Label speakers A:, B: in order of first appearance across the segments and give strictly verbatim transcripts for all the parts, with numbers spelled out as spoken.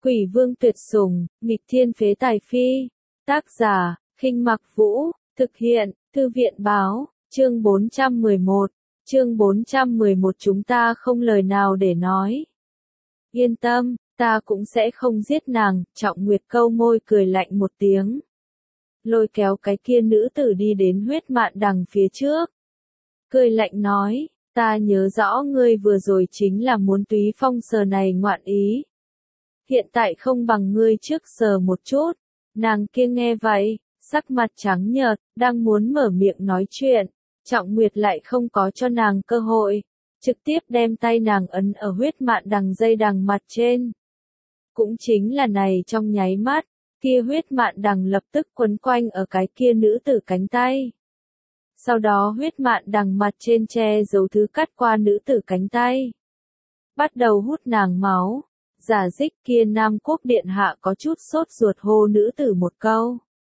A: Quỷ vương tuyệt sủng, nghịch thiên phế tài phi. Tác giả, Khinh Mặc Vũ, thực hiện, Thư viện báo, chương bốn trăm mười một. Chương bốn trăm mười một chúng ta không lời nào để nói. Yên tâm, ta cũng sẽ không giết nàng, Trọng Nguyệt câu môi cười lạnh một tiếng. Lôi kéo cái kia nữ tử đi đến huyết mạn đằng phía trước. Cười lạnh nói, ta nhớ rõ ngươi vừa rồi chính là muốn túy phong sờ này ngoạn ý. Hiện tại không bằng ngươi trước sờ một chút. Nàng kia nghe vậy, sắc mặt trắng nhợt, đang muốn mở miệng nói chuyện. Trọng Nguyệt lại không có cho nàng cơ hội, trực tiếp đem tay nàng ấn ở huyết mạn đằng dây đằng mặt trên. Cũng chính là này trong nháy mắt, kia huyết mạn đằng lập tức quấn quanh ở cái kia nữ tử cánh tay. Sau đó huyết mạn đằng mặt trên che giấu thứ cắt qua nữ tử cánh tay. Bắt đầu hút nàng máu. Giả dích kia Nam Quốc điện hạ có chút sốt ruột hô nữ tử một câu.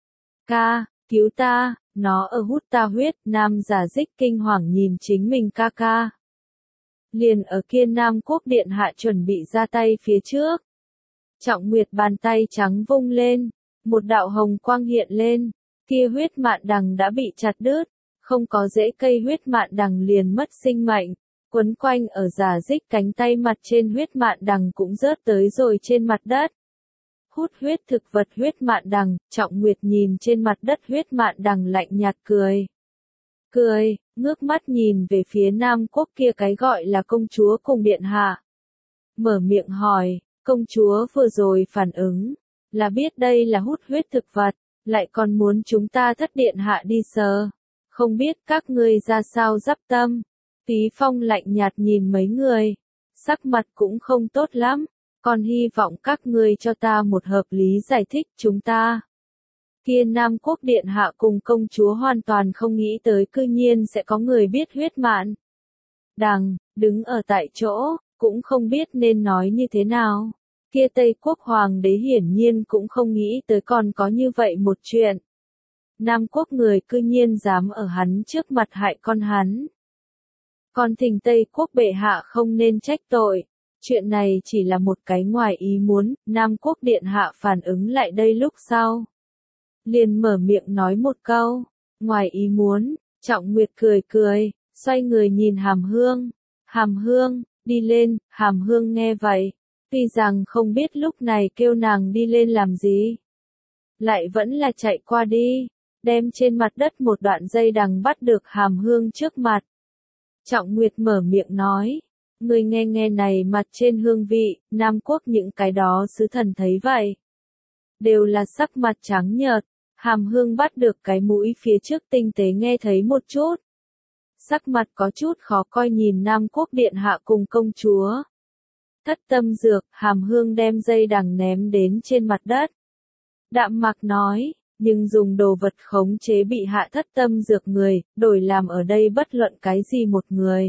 A: Ca, cứu ta, nó ở hút ta huyết. Nam giả dích kinh hoàng nhìn chính mình ca ca. Liền ở kia Nam Quốc điện hạ chuẩn bị ra tay phía trước. Trọng Nguyệt bàn tay trắng vung lên, một đạo hồng quang hiện lên, kia huyết mạn đằng đã bị chặt đứt, không có rễ cây huyết mạn đằng liền mất sinh mệnh. Quấn quanh ở giả dích cánh tay mặt trên huyết mạn đằng cũng rớt tới rồi trên mặt đất. Hút huyết thực vật huyết mạn đằng, Trọng Nguyệt nhìn trên mặt đất huyết mạn đằng lạnh nhạt cười. Cười, ngước mắt nhìn về phía Nam Quốc kia cái gọi là công chúa cùng điện hạ. Mở miệng hỏi, công chúa vừa rồi phản ứng, là biết đây là hút huyết thực vật, lại còn muốn chúng ta thất điện hạ đi sờ. Không biết các ngươi ra sao dắp tâm. Túy Phong lạnh nhạt nhìn mấy người, sắc mặt cũng không tốt lắm, còn hy vọng các ngươi cho ta một hợp lý giải thích chúng ta. Kia Nam Quốc điện hạ cùng công chúa hoàn toàn không nghĩ tới cư nhiên sẽ có người biết huyết mạn đằng, đứng ở tại chỗ, cũng không biết nên nói như thế nào. Kia Tây Quốc hoàng đế hiển nhiên cũng không nghĩ tới còn có như vậy một chuyện. Nam Quốc người cư nhiên dám ở hắn trước mặt hại con hắn. Còn thỉnh Tây Quốc bệ hạ không nên trách tội, chuyện này chỉ là một cái ngoài ý muốn. Nam Quốc điện hạ phản ứng lại đây lúc sau. Liền mở miệng nói một câu, ngoài ý muốn. Trọng Nguyệt cười cười, xoay người nhìn Hàm Hương. Hàm Hương, đi lên. Hàm Hương nghe vậy, tuy rằng không biết lúc này kêu nàng đi lên làm gì, lại vẫn là chạy qua đi, đem trên mặt đất một đoạn dây đằng bắt được Hàm Hương trước mặt. Trọng Nguyệt mở miệng nói, người nghe nghe này mặt trên hương vị. Nam Quốc những cái đó sứ thần thấy vậy, đều là sắc mặt trắng nhợt. Hàm Hương bắt được cái mũi phía trước tinh tế nghe thấy một chút. Sắc mặt có chút khó coi nhìn Nam Quốc điện hạ cùng công chúa. Thất tâm dược, Hàm Hương đem dây đằng ném đến trên mặt đất. Đạm Mạc nói, nhưng dùng đồ vật khống chế bị hạ thất tâm dược người, đổi làm ở đây bất luận cái gì một người.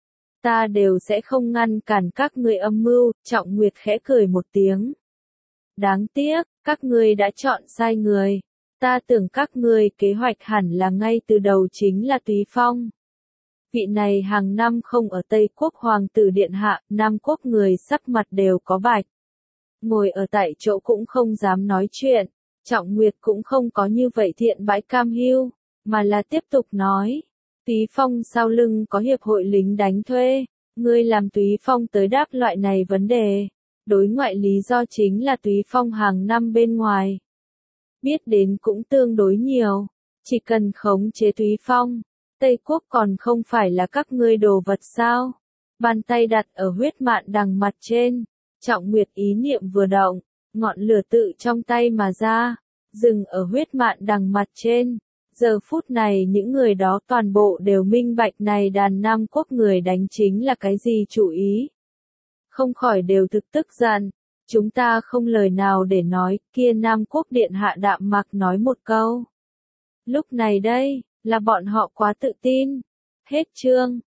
A: Ta đều sẽ không ngăn cản các ngươi âm mưu. Trọng Nguyệt khẽ cười một tiếng. Đáng tiếc, các ngươi đã chọn sai người. Ta tưởng các ngươi kế hoạch hẳn là ngay từ đầu chính là Túy Phong. Vị này hàng năm không ở Tây Quốc hoàng tử điện hạ. Nam Quốc người sắc mặt đều có bạch. Ngồi ở tại chỗ cũng không dám nói chuyện. Trọng Nguyệt cũng không có như vậy thiện bãi cam hiu, mà là tiếp tục nói. Túy Phong sau lưng có hiệp hội lính đánh thuê, ngươi làm Túy Phong tới đáp loại này vấn đề. Đối ngoại lý do chính là Túy Phong hàng năm bên ngoài. Biết đến cũng tương đối nhiều, chỉ cần khống chế Túy Phong, Tây Quốc còn không phải là các ngươi đồ vật sao. Bàn tay đặt ở huyết mạn đằng mặt trên, Trọng Nguyệt ý niệm vừa động. Ngọn lửa tự trong tay mà ra, dừng ở huyết mạn đằng mặt trên. Giờ phút này những người đó toàn bộ đều minh bạch này đàn Nam Quốc người đánh chính là cái gì chủ ý. Không khỏi đều thực tức giận, chúng ta không lời nào để nói. Kia Nam Quốc điện hạ Đạm Mạc nói một câu. Lúc này đây, là bọn họ quá tự tin. Hết chương.